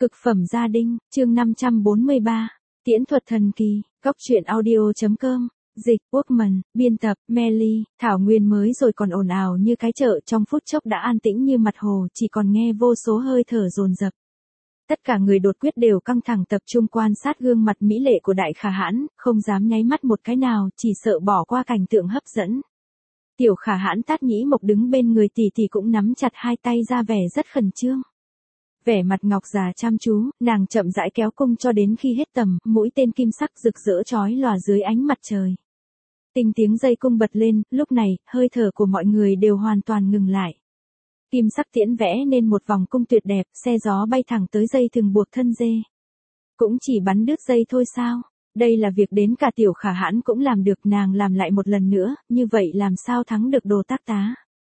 Cực phẩm gia đình, chương 543. Tiễn thuật thần kỳ, góc truyện audio.com. Dịch, Workman, biên tập, Melly, Thảo Nguyên mới rồi còn ồn ào như cái chợ, trong phút chốc đã an tĩnh như mặt hồ, chỉ còn nghe vô số hơi thở dồn dập. Tất cả người đột quyết đều căng thẳng tập trung quan sát gương mặt mỹ lệ của Đại Khả Hãn, không dám nháy mắt một cái nào, chỉ sợ bỏ qua cảnh tượng hấp dẫn. Tiểu Khả Hãn Tát Nhĩ Mộc đứng bên người tỷ tỷ cũng nắm chặt hai tay ra vẻ rất khẩn trương. Vẻ mặt Ngọc già chăm chú, nàng chậm rãi kéo cung cho đến khi hết tầm, mũi tên kim sắc rực rỡ chói lòa dưới ánh mặt trời. Tinh tiếng dây cung bật lên, lúc này, hơi thở của mọi người đều hoàn toàn ngừng lại. Kim sắc tiễn vẽ nên một vòng cung tuyệt đẹp, xe gió bay thẳng tới dây thừng buộc thân dê. Cũng chỉ bắn đứt dây thôi sao? Đây là việc đến cả Tiểu Khả Hãn cũng làm được, nàng làm lại một lần nữa, như vậy làm sao thắng được Đồ Tác Tá?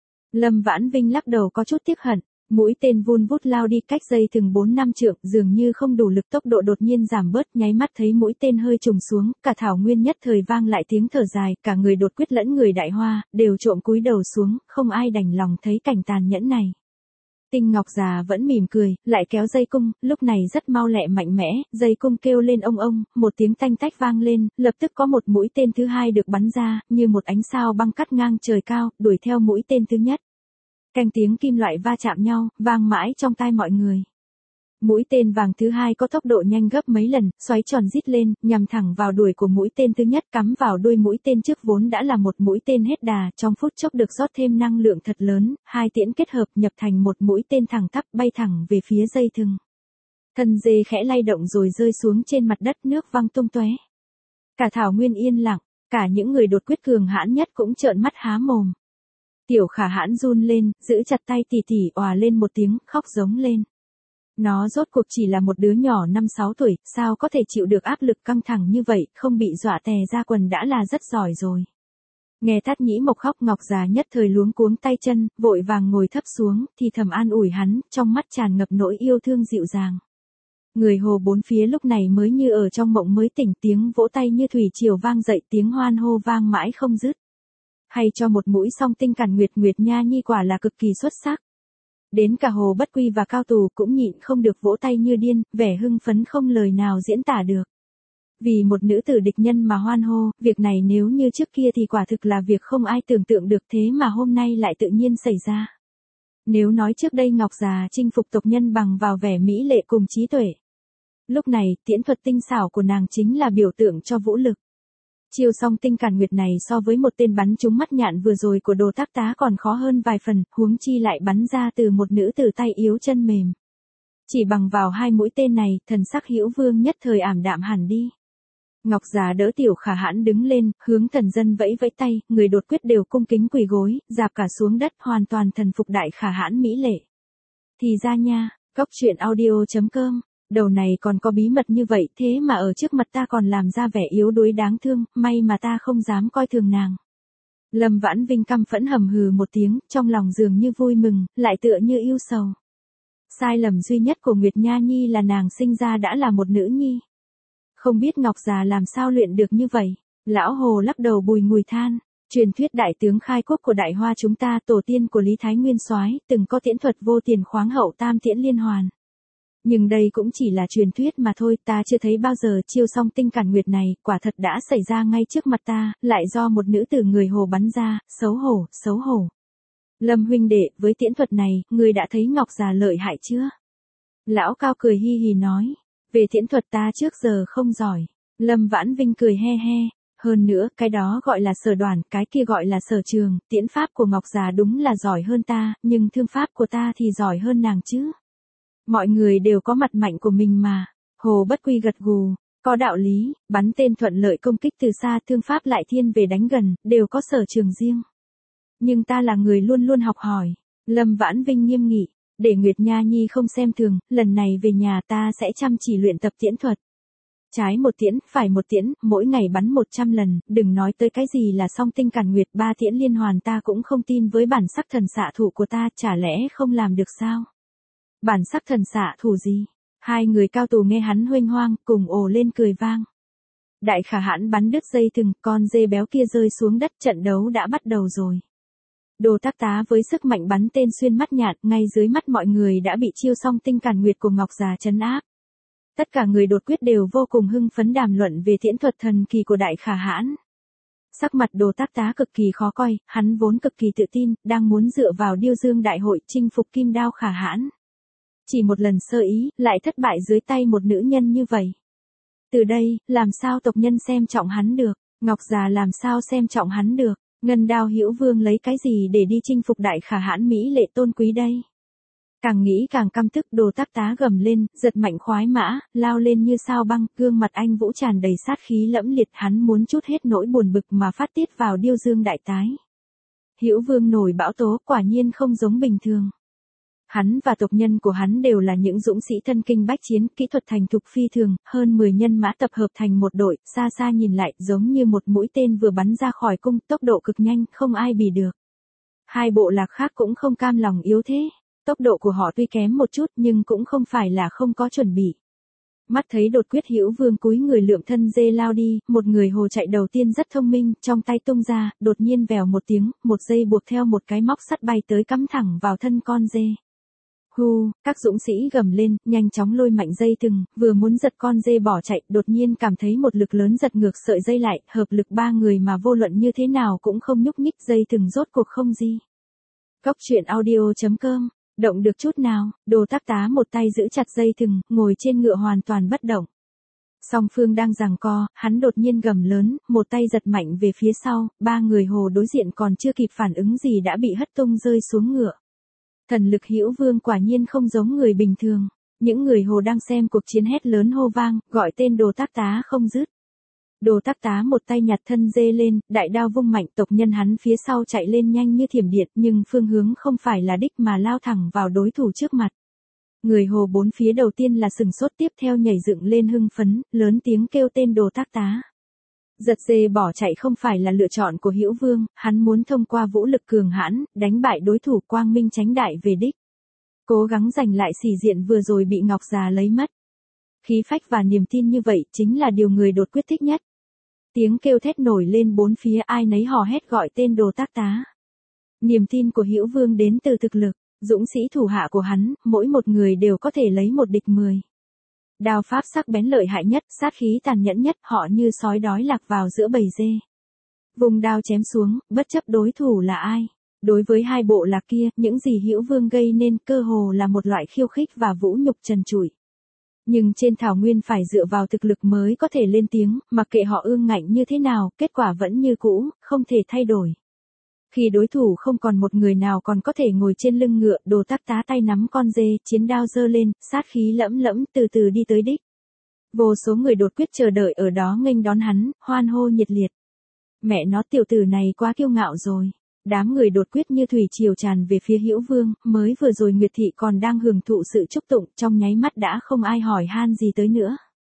Lâm Vãn Vinh lắc đầu có chút tiếc hận. Mũi tên vun vút lao đi cách dây thừng 4-5 trượng, dường như không đủ lực, tốc độ đột nhiên giảm bớt, nháy mắt thấy mũi tên hơi trùng xuống, cả Thảo Nguyên nhất thời vang lại tiếng thở dài, cả người đột quyết lẫn người Đại Hoa, đều trộm cúi đầu xuống, không ai đành lòng thấy cảnh tàn nhẫn này. Tinh Ngọc già vẫn mỉm cười, lại kéo dây cung, lúc này rất mau lẹ mạnh mẽ, dây cung kêu lên ông, một tiếng tanh tách vang lên, lập tức có một mũi tên thứ hai được bắn ra, như một ánh sao băng cắt ngang trời cao, đuổi theo mũi tên thứ nhất. Canh tiếng kim loại va chạm nhau, vang mãi trong tai mọi người. Mũi tên vàng thứ hai có tốc độ nhanh gấp mấy lần, xoáy tròn rít lên, nhằm thẳng vào đuôi của mũi tên thứ nhất, cắm vào đuôi mũi tên trước vốn đã là một mũi tên hết đà, trong phút chốc được rót thêm năng lượng thật lớn, hai tiễn kết hợp nhập thành một mũi tên thẳng tắp bay thẳng về phía dây thừng. Thân dê khẽ lay động rồi rơi xuống trên mặt đất, nước văng tung tóe. Cả Thảo Nguyên yên lặng, cả những người đột quyết cường hãn nhất cũng trợn mắt há mồm. Tiểu Khả Hãn run lên, giữ chặt tay tỷ tỷ, òa lên một tiếng, khóc giống lên. Nó rốt cuộc chỉ là một đứa nhỏ 5-6 tuổi, sao có thể chịu được áp lực căng thẳng như vậy, không bị dọa tè ra quần đã là rất giỏi rồi. Nghe Tát Nhĩ Mộc khóc, Ngọc già nhất thời luống cuống tay chân, vội vàng ngồi thấp xuống, thì thầm an ủi hắn, trong mắt tràn ngập nỗi yêu thương dịu dàng. Người hồ bốn phía lúc này mới như ở trong mộng mới tỉnh, tiếng vỗ tay như thủy triều vang dậy, tiếng hoan hô vang mãi không dứt. Hay cho một mũi song tinh Càn Nguyệt, Nguyệt Nha Nhi quả là cực kỳ xuất sắc. Đến cả Hồ Bất Quy và Cao Tù cũng nhịn không được vỗ tay như điên, vẻ hưng phấn không lời nào diễn tả được. Vì một nữ tử địch nhân mà hoan hô, việc này nếu như trước kia thì quả thực là việc không ai tưởng tượng được, thế mà hôm nay lại tự nhiên xảy ra. Nếu nói trước đây Ngọc già chinh phục tộc nhân bằng vào vẻ mỹ lệ cùng trí tuệ, lúc này tiễn thuật tinh xảo của nàng chính là biểu tượng cho vũ lực. Chiêu song tinh Càn Nguyệt này so với một tên bắn trúng mắt nhạn vừa rồi của Đồ Tác Tá còn khó hơn vài phần, huống chi lại bắn ra từ một nữ tử tay yếu chân mềm. Chỉ bằng vào hai mũi tên này, thần sắc Hữu Vương nhất thời ảm đạm hẳn đi. Ngọc già đỡ Tiểu Khả Hãn đứng lên, hướng thần dân vẫy vẫy tay, người đột quyết đều cung kính quỳ gối, rạp cả xuống đất, hoàn toàn thần phục Đại Khả Hãn mỹ lệ. Thì ra nha, góc truyện audio.com. Đầu này còn có bí mật như vậy, thế mà ở trước mặt ta còn làm ra vẻ yếu đuối đáng thương, may mà ta không dám coi thường nàng. Lâm Vãn Vinh căm phẫn hầm hừ một tiếng, trong lòng dường như vui mừng, lại tựa như ưu sầu. Sai lầm duy nhất của Nguyệt Nha Nhi là nàng sinh ra đã là một nữ nhi. Không biết Ngọc già làm sao luyện được như vậy. Lão Hồ lắc đầu bùi ngùi than. Truyền thuyết đại tướng khai quốc của Đại Hoa chúng ta, tổ tiên của Lý Thái Nguyên Soái, từng có tiễn thuật vô tiền khoáng hậu tam tiễn liên hoàn. Nhưng đây cũng chỉ là truyền thuyết mà thôi, ta chưa thấy bao giờ chiêu song tinh Càn Nguyệt này, quả thật đã xảy ra ngay trước mặt ta, lại do một nữ tử người Hồ bắn ra, xấu hổ. Lâm huynh đệ, với tiễn thuật này, ngươi đã thấy Ngọc già lợi hại chưa? Lão Cao cười hi hi nói, về tiễn thuật ta trước giờ không giỏi. Lâm Vãn Vinh cười he he, hơn nữa, cái đó gọi là sở đoàn, cái kia gọi là sở trường, tiễn pháp của Ngọc già đúng là giỏi hơn ta, nhưng thương pháp của ta thì giỏi hơn nàng chứ. Mọi người đều có mặt mạnh của mình mà. Hồ Bất Quy gật gù, có đạo lý, bắn tên thuận lợi, công kích từ xa, thương pháp lại thiên về đánh gần, đều có sở trường riêng. Nhưng ta là người luôn luôn học hỏi. Lâm Vãn Vinh nghiêm nghị, để Nguyệt Nha Nhi không xem thường, lần này về nhà ta sẽ chăm chỉ luyện tập tiễn thuật. Trái một tiễn, phải một tiễn, mỗi ngày bắn 100 lần, đừng nói tới cái gì là song tinh Càn Nguyệt, 3 tiễn liên hoàn ta cũng không tin với bản sắc thần xạ thủ của ta, chả lẽ không làm được sao? Bản sắc thần xạ thủ gì? Hai người Cao Tù nghe hắn huênh hoang, cùng ồ lên cười vang. Đại Khả Hãn bắn đứt dây thừng, con dê béo kia rơi xuống đất, trận đấu đã bắt đầu rồi. Đồ Tác Tá với sức mạnh bắn tên xuyên mắt nhạn, ngay dưới mắt mọi người đã bị chiêu song tinh càn nguyệt của Ngọc Già trấn áp. Tất cả người đột quyết đều vô cùng hưng phấn đàm luận về tiễn thuật thần kỳ của Đại Khả Hãn. Sắc mặt Đồ Tác Tá cực kỳ khó coi, hắn vốn cực kỳ tự tin, đang muốn dựa vào Điêu Dương đại hội chinh phục Kim Đao Khả Hãn. Chỉ một lần sơ ý, lại thất bại dưới tay một nữ nhân như vậy. Từ đây, làm sao tộc nhân xem trọng hắn được, Ngọc Già làm sao xem trọng hắn được, Ngân Đao Hữu Vương lấy cái gì để đi chinh phục Đại Khả Hãn mỹ lệ tôn quý đây? Càng nghĩ càng căm tức, Đồ Tác Tá gầm lên, giật mạnh khoái mã, lao lên như sao băng, gương mặt anh vũ tràn đầy sát khí lẫm liệt, hắn muốn trút hết nỗi buồn bực mà phát tiết vào Điêu Dương đại tái. Hữu Vương nổi bão tố, quả nhiên không giống bình thường. Hắn và tộc nhân của hắn đều là những dũng sĩ thân kinh bách chiến, kỹ thuật thành thục phi thường, hơn 10 nhân mã tập hợp thành một đội, xa xa nhìn lại giống như một mũi tên vừa bắn ra khỏi cung, tốc độ cực nhanh, không ai bì được. Hai bộ lạc khác cũng không cam lòng yếu thế. Tốc độ của họ tuy kém một chút nhưng cũng không phải là không có chuẩn bị. Mắt thấy đột quyết Hữu Vương cúi người lượm thân dê lao đi, một người hồ chạy đầu tiên rất thông minh, trong tay tung ra, đột nhiên vèo một tiếng, một dây buộc theo một cái móc sắt bay tới cắm thẳng vào thân con dê. Hu, các dũng sĩ gầm lên, nhanh chóng lôi mạnh dây thừng, vừa muốn giật con dê bỏ chạy, đột nhiên cảm thấy một lực lớn giật ngược sợi dây lại, hợp lực ba người mà vô luận như thế nào cũng không nhúc nhích, dây thừng rốt cuộc không gì. Cốc truyện audio.com Động được chút nào, Đồ Tác Tá một tay giữ chặt dây thừng, ngồi trên ngựa hoàn toàn bất động. Song phương đang giằng co, hắn đột nhiên gầm lớn, một tay giật mạnh về phía sau, ba người hồ đối diện còn chưa kịp phản ứng gì đã bị hất tung rơi xuống ngựa. Thần lực Hữu Vương quả nhiên không giống người bình thường. Những người hồ đang xem cuộc chiến hét lớn hô vang, gọi tên Đồ Tác Tá không dứt. Đồ Tác Tá một tay nhặt thân dê lên, đại đao vung mạnh, tộc nhân hắn phía sau chạy lên nhanh như thiểm điện, nhưng phương hướng không phải là đích mà lao thẳng vào đối thủ trước mặt. Người hồ bốn phía đầu tiên là sừng sốt, tiếp theo nhảy dựng lên hưng phấn, lớn tiếng kêu tên Đồ Tác Tá. Giật dê bỏ chạy không phải là lựa chọn của Hữu Vương, hắn muốn thông qua vũ lực cường hãn, đánh bại đối thủ quang minh tránh đại về đích. Cố gắng giành lại sĩ diện vừa rồi bị Ngọc Già lấy mất. Khí phách và niềm tin như vậy chính là điều người đột quyết thích nhất. Tiếng kêu thét nổi lên bốn phía, ai nấy hò hét gọi tên Đồ Tác Tá. Niềm tin của Hữu Vương đến từ thực lực, dũng sĩ thủ hạ của hắn, mỗi một người đều có thể lấy một địch 10. Đao pháp sắc bén lợi hại nhất, sát khí tàn nhẫn nhất, họ như sói đói lạc vào giữa bầy dê. Vùng đao chém xuống, bất chấp đối thủ là ai. Đối với hai bộ lạc kia, những gì Hữu Vương gây nên cơ hồ là một loại khiêu khích và vũ nhục trần trụi. Nhưng trên thảo nguyên phải dựa vào thực lực mới có thể lên tiếng, mặc kệ họ ương ngạnh như thế nào, kết quả vẫn như cũ, không thể thay đổi. Khi đối thủ không còn một người nào còn có thể ngồi trên lưng ngựa, Đồ Tác Tá tay nắm con dê, chiến đao giơ lên, sát khí lẫm lẫm từ từ đi tới đích. Vô số người đột quyết chờ đợi ở đó nghênh đón hắn, hoan hô nhiệt liệt. Mẹ nó, tiểu tử này quá kiêu ngạo rồi. Đám người đột quyết như thủy triều tràn về phía Hữu Vương, mới vừa rồi Nguyệt Thị còn đang hưởng thụ sự chúc tụng, trong nháy mắt đã không ai hỏi han gì tới nữa.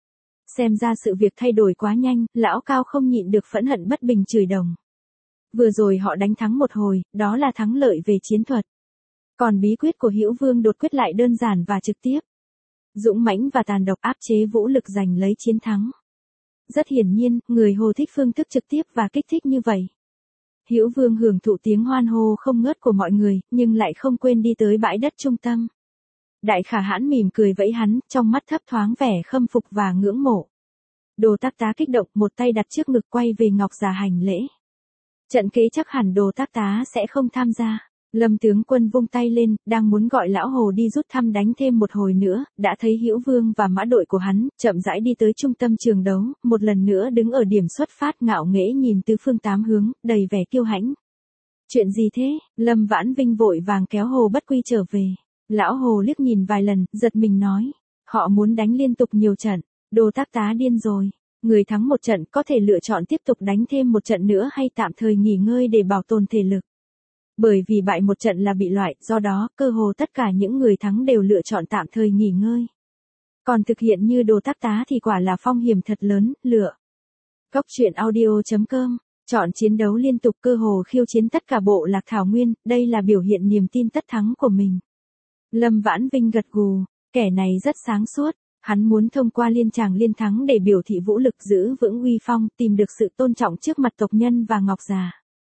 Xem ra sự việc thay đổi quá nhanh, lão Cao không nhịn được phẫn hận bất bình chửi đồng. Vừa rồi họ đánh thắng một hồi, đó là thắng lợi về chiến thuật. Còn bí quyết của Hữu Vương đột quyết lại đơn giản và trực tiếp. Dũng mãnh và tàn độc, áp chế vũ lực giành lấy chiến thắng. Rất hiển nhiên, người hồ thích phương thức trực tiếp và kích thích như vậy. Hữu Vương hưởng thụ tiếng hoan hô không ngớt của mọi người, nhưng lại không quên đi tới bãi đất trung tâm. Đại Khả Hãn mỉm cười vẫy hắn, trong mắt thấp thoáng vẻ khâm phục và ngưỡng mộ. Đồ Tác Tá kích động, một tay đặt trước ngực quay về Ngọc Già hành lễ. Trận kế chắc hẳn Đồ Tác Tá sẽ không tham gia. Lâm tướng quân vung tay lên, đang muốn gọi lão hồ đi rút thăm đánh thêm một hồi nữa, đã thấy Hữu Vương và mã đội của hắn, chậm rãi đi tới trung tâm trường đấu, một lần nữa đứng ở điểm xuất phát ngạo nghễ nhìn tứ phương tám hướng, đầy vẻ kiêu hãnh. Chuyện gì thế? Lâm Vãn Vinh vội vàng kéo Hồ Bất Quy trở về. Lão Hồ liếc nhìn vài lần, giật mình nói. Họ muốn đánh liên tục nhiều trận, Đồ Tác Tá điên rồi. Người thắng một trận có thể lựa chọn tiếp tục đánh thêm một trận nữa hay tạm thời nghỉ ngơi để bảo tồn thể lực. Bởi vì bại một trận là bị loại, do đó, cơ hồ tất cả những người thắng đều lựa chọn tạm thời nghỉ ngơi. Còn thực hiện như Đồ Tác Tá thì quả là phong hiểm thật lớn, lựa. Cốc truyện audio.com, chọn chiến đấu liên tục cơ hồ khiêu chiến tất cả bộ lạc thảo nguyên, đây là biểu hiện niềm tin tất thắng của mình. Lâm Vãn Vinh gật gù, kẻ này rất sáng suốt, hắn muốn thông qua liên tràng liên thắng để biểu thị vũ lực giữ vững uy phong, tìm được sự tôn trọng trước mặt tộc nhân và Ngọc Già.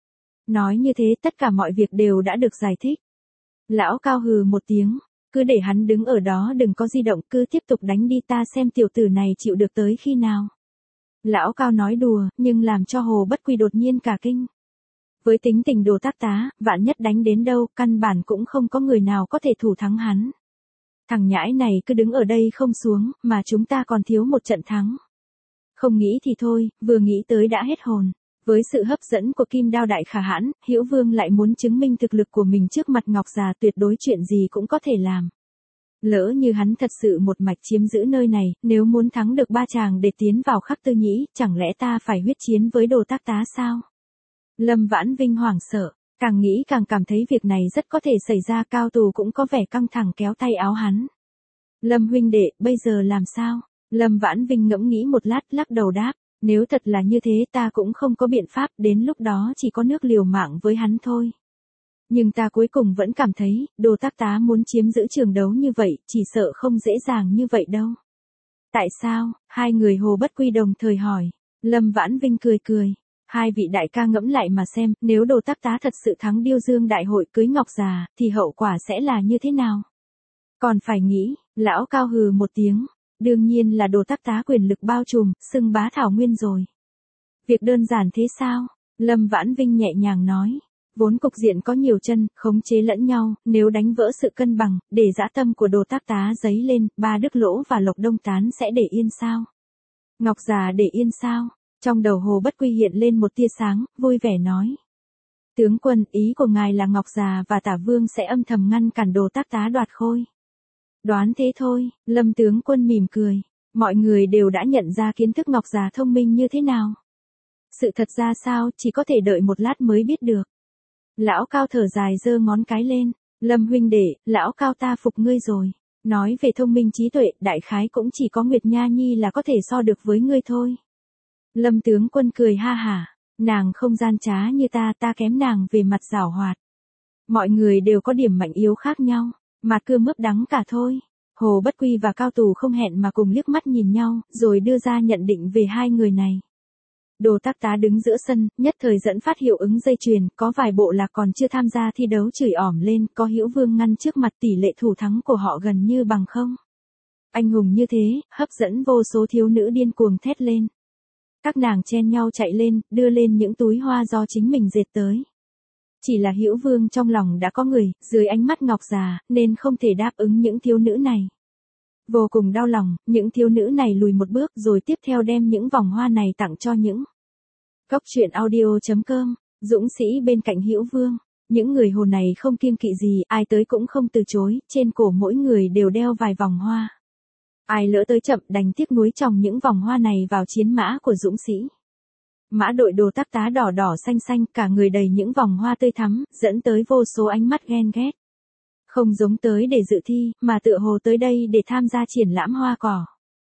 Nói như thế tất cả mọi việc đều đã được giải thích. Lão Cao hừ một tiếng, cứ để hắn đứng ở đó đừng có di động, cứ tiếp tục đánh đi, ta xem tiểu tử này chịu được tới khi nào. Lão Cao nói đùa, nhưng làm cho Hồ Bất Quy đột nhiên cả kinh. Với tính tình Đồ Tác Tá, vạn nhất đánh đến đâu, căn bản cũng không có người nào có thể thủ thắng hắn. Thằng nhãi này cứ đứng ở đây không xuống, mà chúng ta còn thiếu một trận thắng. Không nghĩ thì thôi, vừa nghĩ tới đã hết hồn. Với sự hấp dẫn của Kim Đao đại khả hãn, Hữu Vương lại muốn chứng minh thực lực của mình trước mặt Ngọc Già, tuyệt đối chuyện gì cũng có thể làm. Lỡ như hắn thật sự một mạch chiếm giữ nơi này, nếu muốn thắng được ba chàng để tiến vào Khắc Tư Nhĩ, chẳng lẽ ta phải huyết chiến với Đồ Tác Tá sao? Lâm Vãn Vinh hoảng sợ, càng nghĩ càng cảm thấy việc này rất có thể xảy ra. Cao Tù cũng có vẻ căng thẳng kéo tay áo hắn. Lâm huynh đệ, bây giờ làm sao? Lâm Vãn Vinh ngẫm nghĩ một lát, lắc đầu đáp, nếu thật là như thế ta cũng không có biện pháp, đến lúc đó chỉ có nước liều mạng với hắn thôi. Nhưng ta cuối cùng vẫn cảm thấy, Đồ Tác Tá muốn chiếm giữ trường đấu như vậy, chỉ sợ không dễ dàng như vậy đâu. Tại sao? Hai người Hồ Bất Quy đồng thời hỏi. Lâm Vãn Vinh cười cười. Hai vị đại ca ngẫm lại mà xem, nếu Đồ Tác Tá thật sự thắng Điêu Dương đại hội cưới Ngọc Già, thì hậu quả sẽ là như thế nào? Còn phải nghĩ, lão Cao hừ một tiếng. Đương nhiên là Đồ Tác Tá quyền lực bao trùm, xưng bá thảo nguyên rồi. Việc đơn giản thế sao? Lâm Vãn Vinh nhẹ nhàng nói. Vốn cục diện có nhiều chân, khống chế lẫn nhau, nếu đánh vỡ sự cân bằng, để dã tâm của Đồ Tác Tá dấy lên, Ba Đức Lỗ và Lộc Đông Tán sẽ để yên sao? Ngọc Già để yên sao? Trong đầu Hồ Bất Quy hiện lên một tia sáng, vui vẻ nói. Tướng quân, ý của ngài là Ngọc Già và Tả Vương sẽ âm thầm ngăn cản Đồ Tác Tá đoạt khôi. Đoán thế thôi, Lâm tướng quân mỉm cười. Mọi người đều đã nhận ra kiến thức Ngọc Già thông minh như thế nào. Sự thật ra sao, chỉ có thể đợi một lát mới biết được. Lão Cao thở dài giơ ngón cái lên. Lâm huynh đệ, lão Cao ta phục ngươi rồi. Nói về thông minh trí tuệ, đại khái cũng chỉ có Nguyệt Nha Nhi là có thể so được với ngươi thôi. Lâm tướng quân cười ha hả. Nàng không gian trá như ta kém nàng về mặt giảo hoạt. Mọi người đều có điểm mạnh yếu khác nhau. Mà cưa mướp đắng cả thôi. Hồ Bất Quy và Cao Tù không hẹn mà cùng liếc mắt nhìn nhau, rồi đưa ra nhận định về hai người này. Đồ Tác Tá đứng giữa sân, nhất thời dẫn phát hiệu ứng dây chuyền, có vài bộ lạc còn chưa tham gia thi đấu chửi ỏm lên, có Hữu Vương ngăn trước mặt, tỷ lệ thủ thắng của họ gần như bằng không. Anh hùng như thế, hấp dẫn vô số thiếu nữ điên cuồng thét lên. Các nàng chen nhau chạy lên, đưa lên những túi hoa do chính mình dệt tới. Chỉ là Hữu Vương trong lòng đã có người, dưới ánh mắt Ngọc Già, nên không thể đáp ứng những thiếu nữ này. Vô cùng đau lòng, những thiếu nữ này lùi một bước rồi tiếp theo đem những vòng hoa này tặng cho những. Cốc truyện audio.com, dũng sĩ bên cạnh Hữu Vương. Những người Hồ này không kiêng kỵ gì, ai tới cũng không từ chối, trên cổ mỗi người đều đeo vài vòng hoa. Ai lỡ tới chậm đành tiếc nuối tròng những vòng hoa này vào chiến mã của dũng sĩ. Mã đội Đồ Tác Tá đỏ đỏ xanh xanh, cả người đầy những vòng hoa tươi thắm, dẫn tới vô số ánh mắt ghen ghét. Không giống tới để dự thi, mà tựa hồ tới đây để tham gia triển lãm hoa cỏ.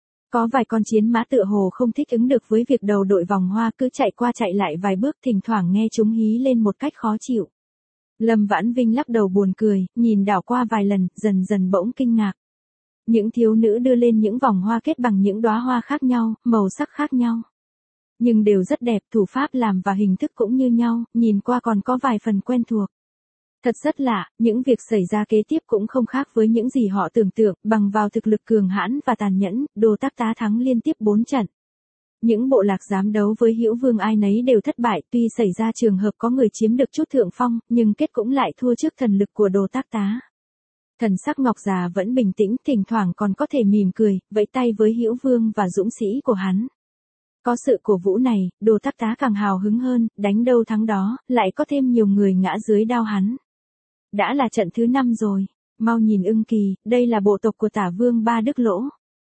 Có vài con chiến mã tựa hồ không thích ứng được với việc đầu đội vòng hoa, cứ chạy qua chạy lại vài bước, thỉnh thoảng nghe chúng hí lên một cách khó chịu. Lâm Vãn Vinh lắc đầu buồn cười, nhìn đảo qua vài lần, dần dần bỗng kinh ngạc. Những thiếu nữ đưa lên những vòng hoa kết bằng những đóa hoa khác nhau, màu sắc khác nhau. Nhưng đều rất đẹp, thủ pháp làm và hình thức cũng như nhau, nhìn qua còn có vài phần quen thuộc. Thật rất lạ, những việc xảy ra kế tiếp cũng không khác với những gì họ tưởng tượng, bằng vào thực lực cường hãn và tàn nhẫn, Đồ Tác Tá thắng liên tiếp 4 trận. Những bộ lạc dám đấu với Hữu Vương ai nấy đều thất bại, tuy xảy ra trường hợp có người chiếm được chút thượng phong, nhưng kết cũng lại thua trước thần lực của Đồ Tác Tá. Thần sắc Ngọc Già vẫn bình tĩnh, thỉnh thoảng còn có thể mỉm cười, vẫy tay với Hữu Vương và dũng sĩ của hắn. Có sự cổ vũ này, Đồ Tác Tá càng hào hứng hơn, đánh đâu thắng đó, lại có thêm nhiều người ngã dưới đao hắn. Đã là trận thứ 5 rồi, mau nhìn Ưng Kỳ, đây là bộ tộc của Tả Vương Ba Đức Lỗ.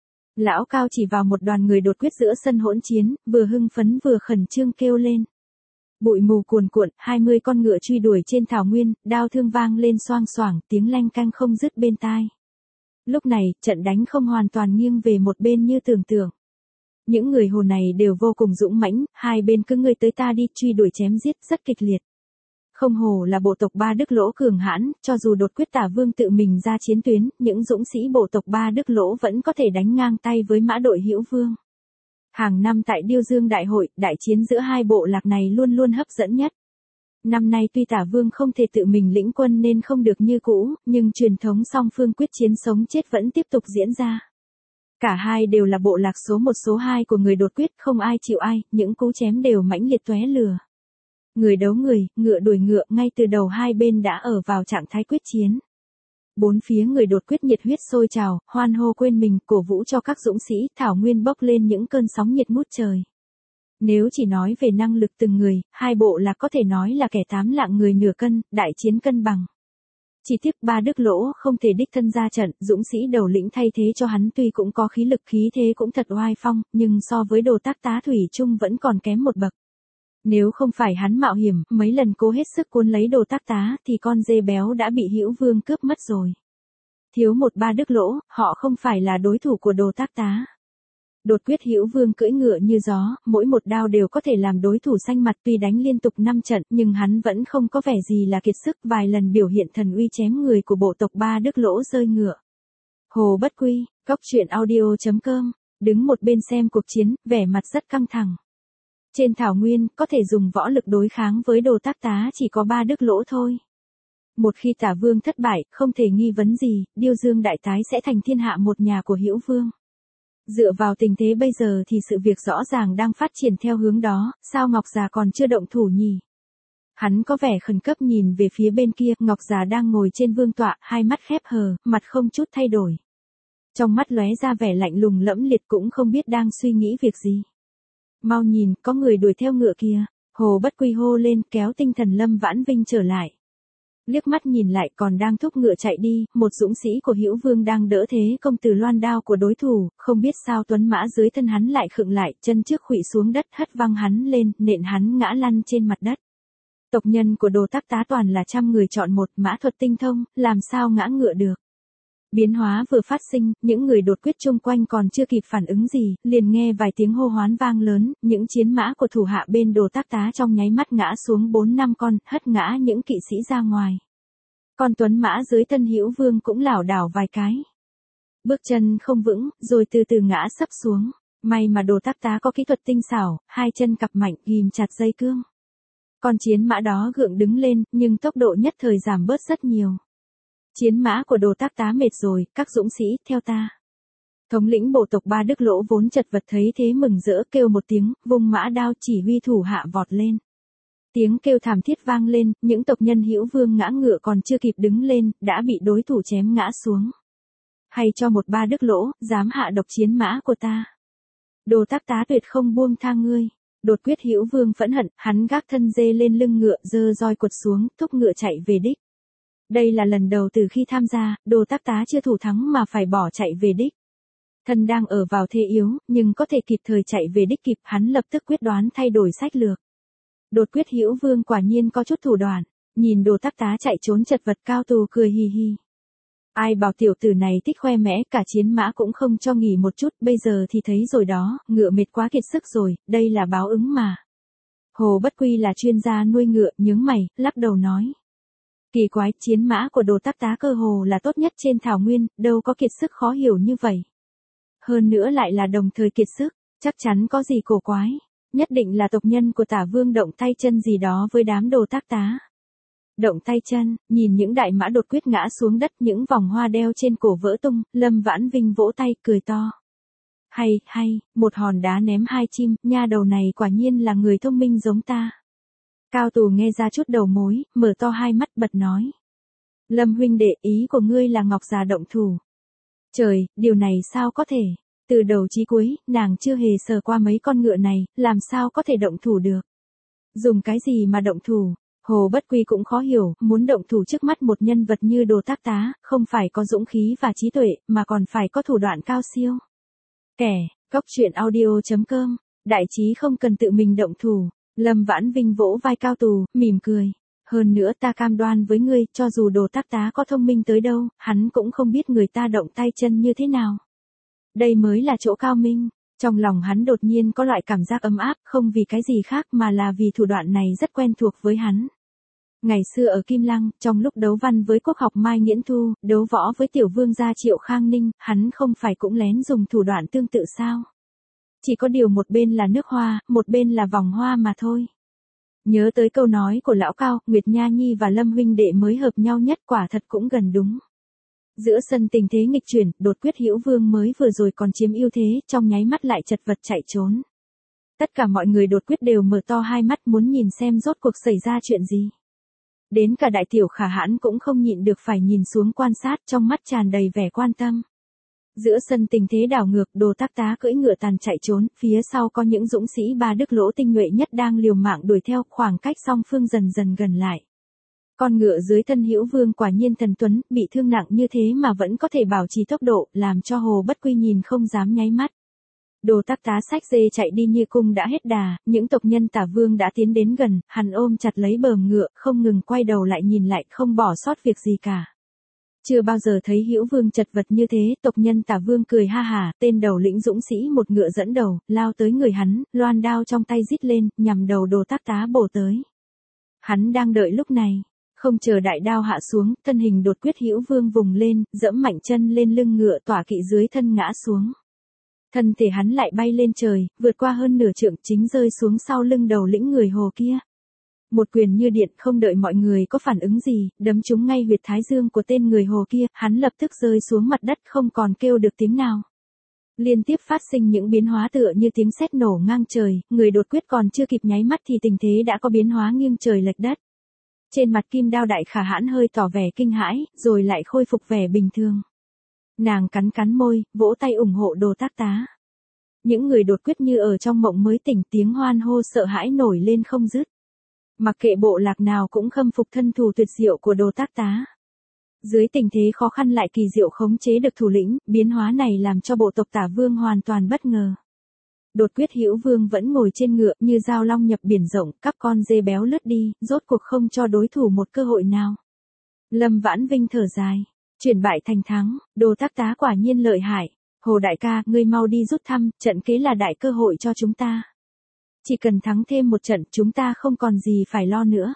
Lão Cao chỉ vào một đoàn người đột quyết giữa sân hỗn chiến, vừa hưng phấn vừa khẩn trương kêu lên. Bụi mù cuồn cuộn, 20 con ngựa truy đuổi trên thảo nguyên, đao thương vang lên xoang xoảng, tiếng leng canh không dứt bên tai. Lúc này, trận đánh không hoàn toàn nghiêng về một bên như tưởng tượng. Những người Hồ này đều vô cùng dũng mãnh, hai bên cứ ngươi tới ta đi, truy đuổi chém giết, rất kịch liệt. Không hổ là bộ tộc Ba Đức Lỗ cường hãn, cho dù đột quyết Tả Vương tự mình ra chiến tuyến, những dũng sĩ bộ tộc Ba Đức Lỗ vẫn có thể đánh ngang tay với mã đội Hữu Vương. Hàng năm tại Điêu Dương Đại hội, đại chiến giữa hai bộ lạc này luôn luôn hấp dẫn nhất. Năm nay tuy Tả Vương không thể tự mình lĩnh quân nên không được như cũ, nhưng truyền thống song phương quyết chiến sống chết vẫn tiếp tục diễn ra. Cả hai đều là bộ lạc số 1 số 2 của người đột quyết, không ai chịu ai, những cú chém đều mãnh liệt tóe lửa. Người đấu người, ngựa đuổi ngựa, ngay từ đầu hai bên đã ở vào trạng thái quyết chiến. Bốn phía người đột quyết nhiệt huyết sôi trào, hoan hô quên mình, cổ vũ cho các dũng sĩ, thảo nguyên bốc lên những cơn sóng nhiệt ngút trời. Nếu chỉ nói về năng lực từng người, hai bộ lạc có thể nói là kẻ 8 lạng người nửa cân, đại chiến cân bằng. Chỉ tiếc Ba Đức Lỗ không thể đích thân ra trận, dũng sĩ đầu lĩnh thay thế cho hắn tuy cũng có khí lực khí thế cũng thật oai phong, nhưng so với Đồ Tác Tá thủy chung vẫn còn kém một bậc. Nếu không phải hắn mạo hiểm, mấy lần cố hết sức cuốn lấy Đồ Tác Tá thì con dê béo đã bị Hữu Vương cướp mất rồi. Thiếu một Ba Đức Lỗ, họ không phải là đối thủ của Đồ Tác Tá. Đột quyết Hữu Vương cưỡi ngựa như gió, mỗi một đao đều có thể làm đối thủ xanh mặt, tuy đánh liên tục 5 trận nhưng hắn vẫn không có vẻ gì là kiệt sức, vài lần biểu hiện thần uy chém người của bộ tộc Ba Đức Lỗ rơi ngựa. Hồ Bất Quy, Cóc Truyện Audio.com, đứng một bên xem cuộc chiến, vẻ mặt rất căng thẳng. Trên thảo nguyên, có thể dùng võ lực đối kháng với Đồ Tác Tá chỉ có Ba Đức Lỗ thôi. Một khi Tả Vương thất bại, không thể nghi vấn gì, Điêu Dương Đại Tái sẽ thành thiên hạ một nhà của Hữu Vương. Dựa vào tình thế bây giờ thì sự việc rõ ràng đang phát triển theo hướng đó, sao Ngọc Già còn chưa động thủ nhỉ? Hắn có vẻ khẩn cấp nhìn về phía bên kia, Ngọc Già đang ngồi trên vương tọa, hai mắt khép hờ, mặt không chút thay đổi. Trong mắt lóe ra vẻ lạnh lùng lẫm liệt, cũng không biết đang suy nghĩ việc gì. Mau nhìn, có người đuổi theo ngựa kìa. Hồ Bất Quy hô lên, kéo tinh thần Lâm Vãn Vinh trở lại. Liếc mắt nhìn lại, còn đang thúc ngựa chạy đi, một dũng sĩ của Hữu Vương đang đỡ thế công từ loan đao của đối thủ, không biết sao tuấn mã dưới thân hắn lại khựng lại, chân trước khuỵu xuống đất, hất văng hắn lên, nện hắn ngã lăn trên mặt đất. Tộc nhân của Đồ Tác Tá toàn là trăm người chọn một, mã thuật tinh thông, làm sao ngã ngựa được. Biến hóa vừa phát sinh, những người đột quyết chung quanh còn chưa kịp phản ứng gì, liền nghe vài tiếng hô hoán vang lớn, những chiến mã của thủ hạ bên Đồ Tác Tá trong nháy mắt ngã xuống 4-5 con, hất ngã những kỵ sĩ ra ngoài. Con tuấn mã dưới thân Hữu Vương cũng lảo đảo vài cái. Bước chân không vững, rồi từ từ ngã sấp xuống. May mà Đồ Tác Tá có kỹ thuật tinh xảo, hai chân cặp mạnh ghim chặt dây cương. Con chiến mã đó gượng đứng lên, nhưng tốc độ nhất thời giảm bớt rất nhiều. Chiến mã của Đồ Tác Tá mệt rồi, các dũng sĩ, theo ta. Thống lĩnh bộ tộc Ba Đức Lỗ vốn chật vật thấy thế mừng rỡ, kêu một tiếng, vung mã đao chỉ huy thủ hạ vọt lên. Tiếng kêu thảm thiết vang lên, những tộc nhân Hữu Vương ngã ngựa còn chưa kịp đứng lên, đã bị đối thủ chém ngã xuống. Hay cho một Ba Đức Lỗ, dám hạ độc chiến mã của ta. Đồ Tác Tá tuyệt không buông tha ngươi. Đột quyết Hữu Vương phẫn hận, hắn gác thân dê lên lưng ngựa, giơ roi quật xuống, thúc ngựa chạy về đích. Đây là lần đầu từ khi tham gia, Đồ Tác Tá chưa thủ thắng mà phải bỏ chạy về đích. Thân đang ở vào thế yếu, nhưng có thể kịp thời chạy về đích kịp, hắn lập tức quyết đoán thay đổi sách lược. Đột quyết Hữu Vương quả nhiên có chút thủ đoạn, nhìn Đồ Tác Tá chạy trốn chật vật, cao tù cười hì hì. Ai bảo tiểu tử này thích khoe mẽ, cả chiến mã cũng không cho nghỉ một chút, bây giờ thì thấy rồi đó, ngựa mệt quá kiệt sức rồi, đây là báo ứng mà. Hồ Bất Quy là chuyên gia nuôi ngựa, nhướng mày, lắc đầu nói. Kỳ quái, chiến mã của Đồ Tác Tá cơ hồ là tốt nhất trên thảo nguyên, đâu có kiệt sức khó hiểu như vậy. Hơn nữa lại là đồng thời kiệt sức, chắc chắn có gì cổ quái. Nhất định là tộc nhân của Tả Vương động tay chân gì đó với đám Đồ Tác Tá. Động tay chân, nhìn những đại mã đột quyết ngã xuống đất, những vòng hoa đeo trên cổ vỡ tung, Lâm Vãn Vinh vỗ tay, cười to. Hay, một hòn đá ném hai chim, nha đầu này quả nhiên là người thông minh giống ta. Cao Tù nghe ra chút đầu mối, mở to hai mắt bật nói. Lâm huynh đệ, ý của ngươi là Ngọc Già động thủ. Trời, điều này sao có thể? Từ đầu chí cuối, nàng chưa hề sờ qua mấy con ngựa này, làm sao có thể động thủ được? Dùng cái gì mà động thủ? Hồ Bất Quy cũng khó hiểu, muốn động thủ trước mắt một nhân vật như Đồ Tác Tá, không phải có dũng khí và trí tuệ, mà còn phải có thủ đoạn cao siêu. Cóc Truyện Audio.com, đại trí không cần tự mình động thủ. Lâm Vãn Vinh vỗ vai Cao Tù, mỉm cười. Hơn nữa ta cam đoan với ngươi, cho dù Đồ Tác Tá có thông minh tới đâu, hắn cũng không biết người ta động tay chân như thế nào. Đây mới là chỗ cao minh. Trong lòng hắn đột nhiên có loại cảm giác ấm áp, không vì cái gì khác mà là vì thủ đoạn này rất quen thuộc với hắn. Ngày xưa ở Kim Lăng, trong lúc đấu văn với quốc học Mai Nghiễn Thu, đấu võ với tiểu vương gia Triệu Khang Ninh, hắn không phải cũng lén dùng thủ đoạn tương tự sao? Chỉ có điều một bên là nước hoa, một bên là vòng hoa mà thôi. Nhớ tới câu nói của lão Cao, Nguyệt Nha Nhi và Lâm huynh đệ mới hợp nhau nhất, quả thật cũng gần đúng. Giữa sân tình thế nghịch chuyển, đột quyết Hữu Vương mới vừa rồi còn chiếm ưu thế, trong nháy mắt lại chật vật chạy trốn. Tất cả mọi người đột quyết đều mở to hai mắt muốn nhìn xem rốt cuộc xảy ra chuyện gì. Đến cả Đại Tiểu Khả Hãn cũng không nhịn được phải nhìn xuống quan sát, trong mắt tràn đầy vẻ quan tâm. Giữa sân tình thế đảo ngược, Đồ Tác Tá cưỡi ngựa tàn chạy trốn, phía sau có những dũng sĩ ba đức lỗ tinh nhuệ nhất đang liều mạng đuổi theo, khoảng cách song phương dần dần gần lại. Con ngựa dưới thân Hữu Vương quả nhiên thần tuấn, bị thương nặng như thế mà vẫn có thể bảo trì tốc độ, làm cho Hồ Bất Quy nhìn không dám nháy mắt. Đồ Tác Tá xách dê chạy đi như cung đã hết đà, những tộc nhân Tả Vương đã tiến đến gần, hắn ôm chặt lấy bờm ngựa, không ngừng quay đầu lại nhìn lại, không bỏ sót việc gì cả. Chưa bao giờ thấy Hữu Vương chật vật như thế, tộc nhân Tả Vương cười ha hả, tên đầu lĩnh dũng sĩ một ngựa dẫn đầu, lao tới người hắn, loan đao trong tay rít lên, nhằm đầu Đồ Tác Tá bổ tới. Hắn đang đợi lúc này, không chờ đại đao hạ xuống, thân hình đột quyết Hữu Vương vùng lên, dẫm mạnh chân lên lưng ngựa, tỏa kỵ dưới thân ngã xuống. Thân thể hắn lại bay lên trời, vượt qua hơn nửa trượng, chính rơi xuống sau lưng đầu lĩnh người Hồ kia. Một quyền như điện, không đợi mọi người có phản ứng gì, đấm trúng ngay huyệt thái dương của tên người Hồ kia, hắn lập tức rơi xuống mặt đất, không còn kêu được tiếng nào. Liên tiếp phát sinh những biến hóa tựa như tiếng sét nổ ngang trời, người đột quyết còn chưa kịp nháy mắt thì tình thế đã có biến hóa nghiêng trời lệch đất. Trên mặt Kim Đao Đại Khả Hãn hơi tỏ vẻ kinh hãi, rồi lại khôi phục vẻ bình thường. Nàng cắn cắn môi, vỗ tay ủng hộ Đồ Tác Tá. Những người đột quyết như ở trong mộng mới tỉnh, tiếng hoan hô sợ hãi nổi lên không dứt. Mặc kệ bộ lạc nào cũng khâm phục thân thủ tuyệt diệu của Đồ Tác Tá. Dưới tình thế khó khăn lại kỳ diệu khống chế được thủ lĩnh, biến hóa này làm cho bộ tộc Tả Vương hoàn toàn bất ngờ. Đột quyết Hữu Vương vẫn ngồi trên ngựa như dao long nhập biển rộng, cắp con dê béo lướt đi, rốt cuộc không cho đối thủ một cơ hội nào. Lâm Vãn Vinh thở dài, chuyển bại thành thắng, Đồ Tác Tá quả nhiên lợi hại. Hồ đại ca, ngươi mau đi rút thăm, trận kế là đại cơ hội cho chúng ta. Chỉ cần thắng thêm một trận, chúng ta không còn gì phải lo nữa.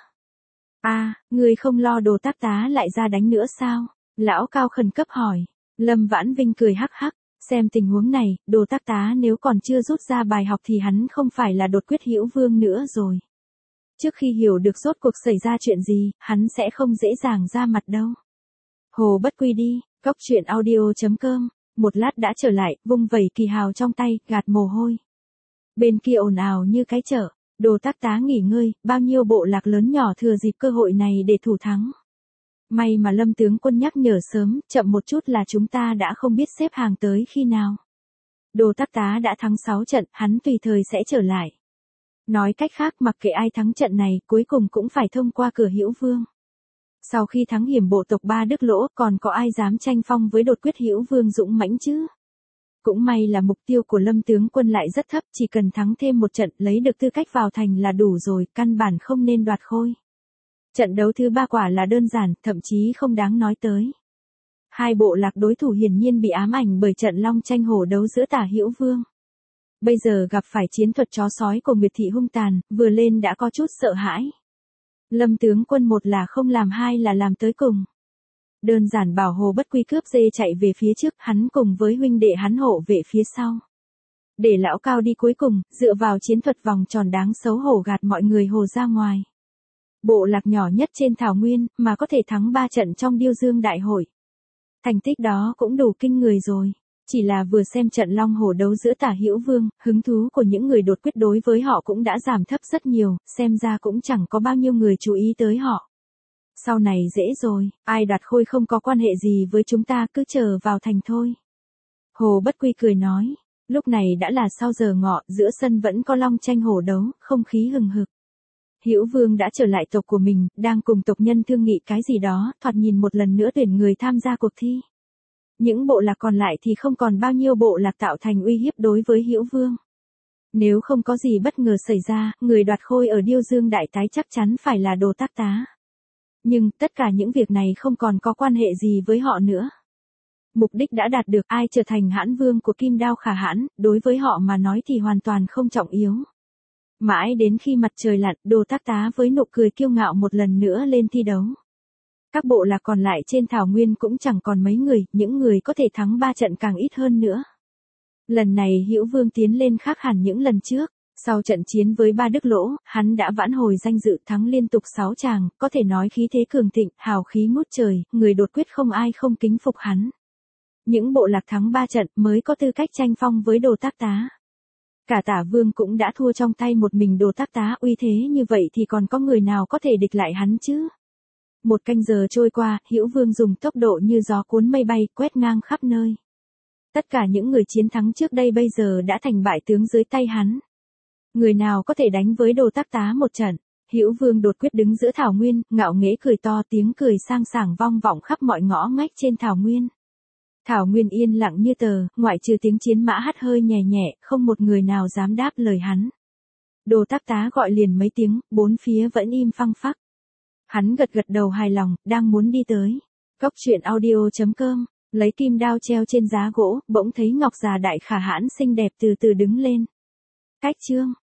Ngươi không lo Đồ Tác Tá lại ra đánh nữa sao? Lão Cao khẩn cấp hỏi. Lâm Vãn Vinh cười hắc hắc, xem tình huống này, Đồ Tác Tá nếu còn chưa rút ra bài học thì hắn không phải là đột quyết Hữu Vương nữa rồi. Trước khi hiểu được rốt cuộc xảy ra chuyện gì, hắn sẽ không dễ dàng ra mặt đâu. Hồ Bất Quy đi, Cốc Truyện Audio.com. Một lát đã trở lại, vung vẩy kỳ hào trong tay, gạt mồ hôi. Bên kia ồn ào như cái chợ, Đồ Tác Tá nghỉ ngơi, bao nhiêu bộ lạc lớn nhỏ thừa dịp cơ hội này để thủ thắng. May mà Lâm tướng quân nhắc nhở sớm, chậm một chút là chúng ta đã không biết xếp hàng tới khi nào. Đồ Tác Tá đã thắng 6 trận, hắn tùy thời sẽ trở lại. Nói cách khác, mặc kệ ai thắng trận này, cuối cùng cũng phải thông qua cửa Hữu Vương. Sau khi thắng hiểm bộ tộc ba đức lỗ, còn có ai dám tranh phong với đột quyết Hữu Vương dũng mãnh chứ? Cũng may là mục tiêu của Lâm tướng quân lại rất thấp, chỉ cần thắng thêm một trận, lấy được tư cách vào thành là đủ rồi, căn bản không nên đoạt khôi. Trận đấu thứ 3 quả là đơn giản, thậm chí không đáng nói tới. Hai bộ lạc đối thủ hiển nhiên bị ám ảnh bởi trận long tranh hổ đấu giữa Tả Hữu Vương. Bây giờ gặp phải chiến thuật chó sói của Nguyệt Thị hung tàn, vừa lên đã có chút sợ hãi. Lâm tướng quân một là không làm, hai là làm tới cùng. Đơn giản bảo Hồ Bất Quy cướp dê chạy về phía trước, hắn cùng với huynh đệ hắn hộ vệ phía sau. Để lão Cao đi cuối cùng, dựa vào chiến thuật vòng tròn đáng xấu hổ gạt mọi người Hồ ra ngoài. Bộ lạc nhỏ nhất trên thảo nguyên, mà có thể thắng 3 trận trong Điêu Dương Đại hội. Thành tích đó cũng đủ kinh người rồi. Chỉ là vừa xem trận long hổ đấu giữa Tả Hữu Vương, hứng thú của những người đột quyết đối với họ cũng đã giảm thấp rất nhiều, xem ra cũng chẳng có bao nhiêu người chú ý tới họ. Sau này dễ rồi, ai đoạt khôi không có quan hệ gì với chúng ta, cứ chờ vào thành thôi. Hồ Bất Quy cười nói, lúc này đã là sau giờ ngọ, giữa sân vẫn có long tranh hổ đấu, không khí hừng hực. Hữu Vương đã trở lại tộc của mình, đang cùng tộc nhân thương nghị cái gì đó, thoạt nhìn một lần nữa tuyển người tham gia cuộc thi. Những bộ lạc còn lại thì không còn bao nhiêu bộ lạc tạo thành uy hiếp đối với Hữu Vương. Nếu không có gì bất ngờ xảy ra, người đoạt khôi ở Điêu Dương Đại Tái chắc chắn phải là Đồ Tác Tá. Nhưng, tất cả những việc này không còn có quan hệ gì với họ nữa. Mục đích đã đạt được, ai trở thành hãn vương của Kim Đao Khả Hãn, đối với họ mà nói thì hoàn toàn không trọng yếu. Mãi đến khi mặt trời lặn, Đồ Tác Tá với nụ cười kiêu ngạo một lần nữa lên thi đấu. Các bộ lạc còn lại trên thảo nguyên cũng chẳng còn mấy người, những người có thể thắng 3 trận càng ít hơn nữa. Lần này Hữu Vương tiến lên khác hẳn những lần trước. Sau trận chiến với Ba Đức Lỗ, hắn đã vãn hồi danh dự thắng liên tục 6 tràng, có thể nói khí thế cường thịnh, hào khí ngút trời, người đột quyết không ai không kính phục hắn. Những bộ lạc thắng 3 trận mới có tư cách tranh phong với Đồ Tác Tá. Cả Tả Vương cũng đã thua trong tay một mình Đồ Tác Tá, uy thế như vậy thì còn có người nào có thể địch lại hắn chứ? Một canh giờ trôi qua, Hữu Vương dùng tốc độ như gió cuốn mây bay, quét ngang khắp nơi. Tất cả những người chiến thắng trước đây bây giờ đã thành bại tướng dưới tay hắn. Người nào có thể đánh với Đồ Tác Tá một trận? Hữu Vương đột quyết đứng giữa thảo nguyên, ngạo nghễ cười to, tiếng cười sang sảng vang vọng khắp mọi ngõ ngách trên thảo nguyên. Thảo nguyên yên lặng như tờ, ngoại trừ tiếng chiến mã hắt hơi nhẹ nhẹ, không một người nào dám đáp lời hắn. Đồ Tác Tá gọi liền mấy tiếng, bốn phía vẫn im phăng phắc. Hắn gật gật đầu hài lòng, đang muốn đi tới. Cốc truyện audio.com, lấy kim đao treo trên giá gỗ, bỗng thấy Ngọc già đại khả hãn xinh đẹp từ từ đứng lên. Cách chương